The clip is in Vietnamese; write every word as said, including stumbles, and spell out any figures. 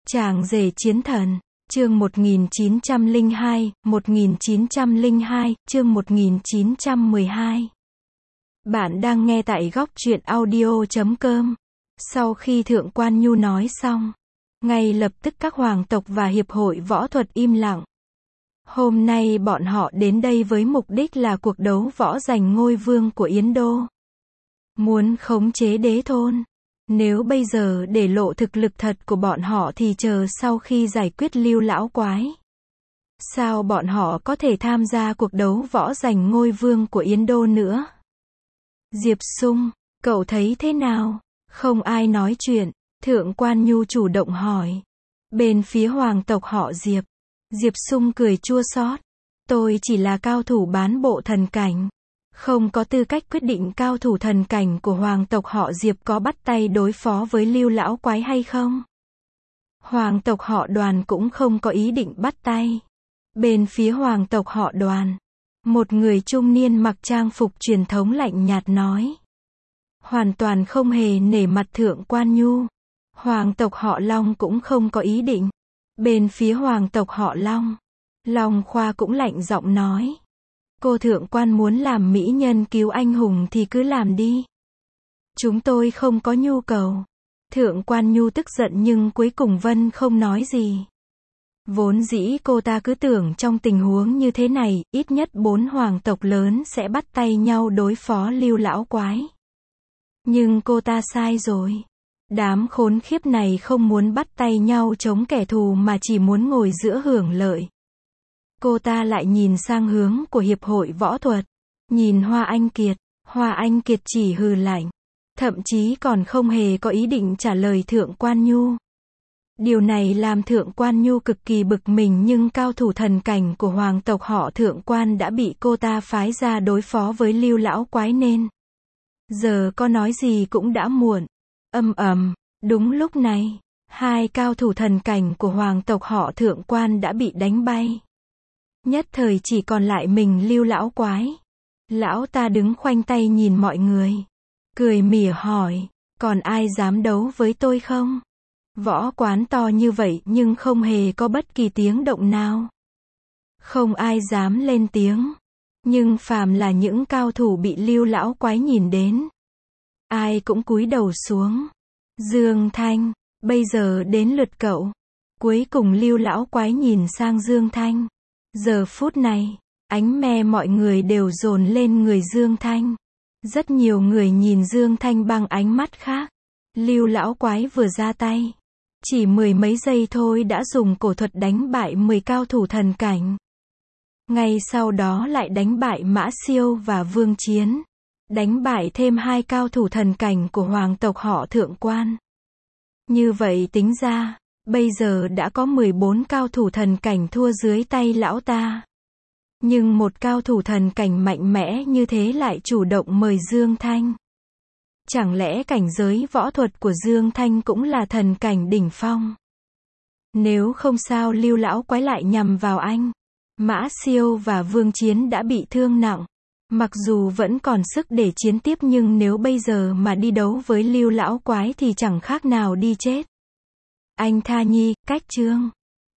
Chàng rể chiến thần, chương một nghìn chín trăm lẻ hai, một nghìn chín trăm lẻ hai, chương một nghìn chín trăm mười hai. Bạn đang nghe tại góc truyện audio chấm com. Sau khi Thượng Quan Nhu nói xong, ngay lập tức các hoàng tộc và hiệp hội võ thuật im lặng. Hôm nay bọn họ đến đây với mục đích là cuộc đấu võ giành ngôi vương của Yến Đô. Muốn khống chế đế thôn. Nếu bây giờ để lộ thực lực thật của bọn họ thì chờ sau khi giải quyết Lưu lão quái. Sao bọn họ có thể tham gia cuộc đấu võ giành ngôi vương của Yến Đô nữa? Diệp Sung, cậu thấy thế nào? Không ai nói chuyện, Thượng Quan Nhu chủ động hỏi. Bên phía hoàng tộc họ Diệp, Diệp Sung cười chua xót. Tôi chỉ là cao thủ bán bộ thần cảnh. Không có tư cách quyết định cao thủ thần cảnh của hoàng tộc họ Diệp có bắt tay đối phó với Lưu lão quái hay không. Hoàng tộc họ Đoàn cũng không có ý định bắt tay. Bên phía hoàng tộc họ Đoàn, một người trung niên mặc trang phục truyền thống lạnh nhạt nói. Hoàn toàn không hề nể mặt Thượng Quan Nhu. Hoàng tộc họ Long cũng không có ý định. Bên phía hoàng tộc họ Long, Long Khoa cũng lạnh giọng nói. Cô Thượng Quan muốn làm mỹ nhân cứu anh hùng thì cứ làm đi. Chúng tôi không có nhu cầu. Thượng Quan Nhu tức giận nhưng cuối cùng Vân không nói gì. Vốn dĩ cô ta cứ tưởng trong tình huống như thế này, ít nhất bốn hoàng tộc lớn sẽ bắt tay nhau đối phó Lưu lão quái. Nhưng cô ta sai rồi. Đám khốn khiếp này không muốn bắt tay nhau chống kẻ thù mà chỉ muốn ngồi giữa hưởng lợi. Cô ta lại nhìn sang hướng của hiệp hội võ thuật. Nhìn Hoa Anh Kiệt. Hoa Anh Kiệt chỉ hừ lạnh. Thậm chí còn không hề có ý định trả lời Thượng Quan Nhu. Điều này làm Thượng Quan Nhu cực kỳ bực mình nhưng cao thủ thần cảnh của hoàng tộc họ Thượng Quan đã bị cô ta phái ra đối phó với Lưu lão quái nên. Giờ có nói gì cũng đã muộn. Âm ầm, đúng lúc này, hai cao thủ thần cảnh của hoàng tộc họ Thượng Quan đã bị đánh bay. Nhất thời chỉ còn lại mình Lưu lão quái. Lão ta đứng khoanh tay nhìn mọi người. Cười mỉa hỏi, còn ai dám đấu với tôi không? Võ quán to như vậy nhưng không hề có bất kỳ tiếng động nào. Không ai dám lên tiếng. Nhưng phàm là những cao thủ bị Lưu lão quái nhìn đến, ai cũng cúi đầu xuống. Dương Thanh, bây giờ đến lượt cậu. Cuối cùng Lưu lão quái nhìn sang Dương Thanh. Giờ phút này, ánh me mọi người đều dồn lên người Dương Thanh. Rất nhiều người nhìn Dương Thanh bằng ánh mắt khác. Lưu lão quái vừa ra tay, chỉ mười mấy giây thôi đã dùng cổ thuật đánh bại mười cao thủ thần cảnh. Ngay sau đó lại đánh bại Mã Siêu và Vương Chiến. Đánh bại thêm hai cao thủ thần cảnh của hoàng tộc họ Thượng Quan. Như vậy tính ra, bây giờ đã có mười bốn cao thủ thần cảnh thua dưới tay lão ta. Nhưng một cao thủ thần cảnh mạnh mẽ như thế lại chủ động mời Dương Thanh. Chẳng lẽ cảnh giới võ thuật của Dương Thanh cũng là thần cảnh đỉnh phong? Nếu không sao Lưu lão quái lại nhằm vào anh. Mã Siêu và Vương Chiến đã bị thương nặng. Mặc dù vẫn còn sức để chiến tiếp nhưng nếu bây giờ mà đi đấu với Lưu lão quái thì chẳng khác nào đi chết. Anh Tha Nhi, cách chương.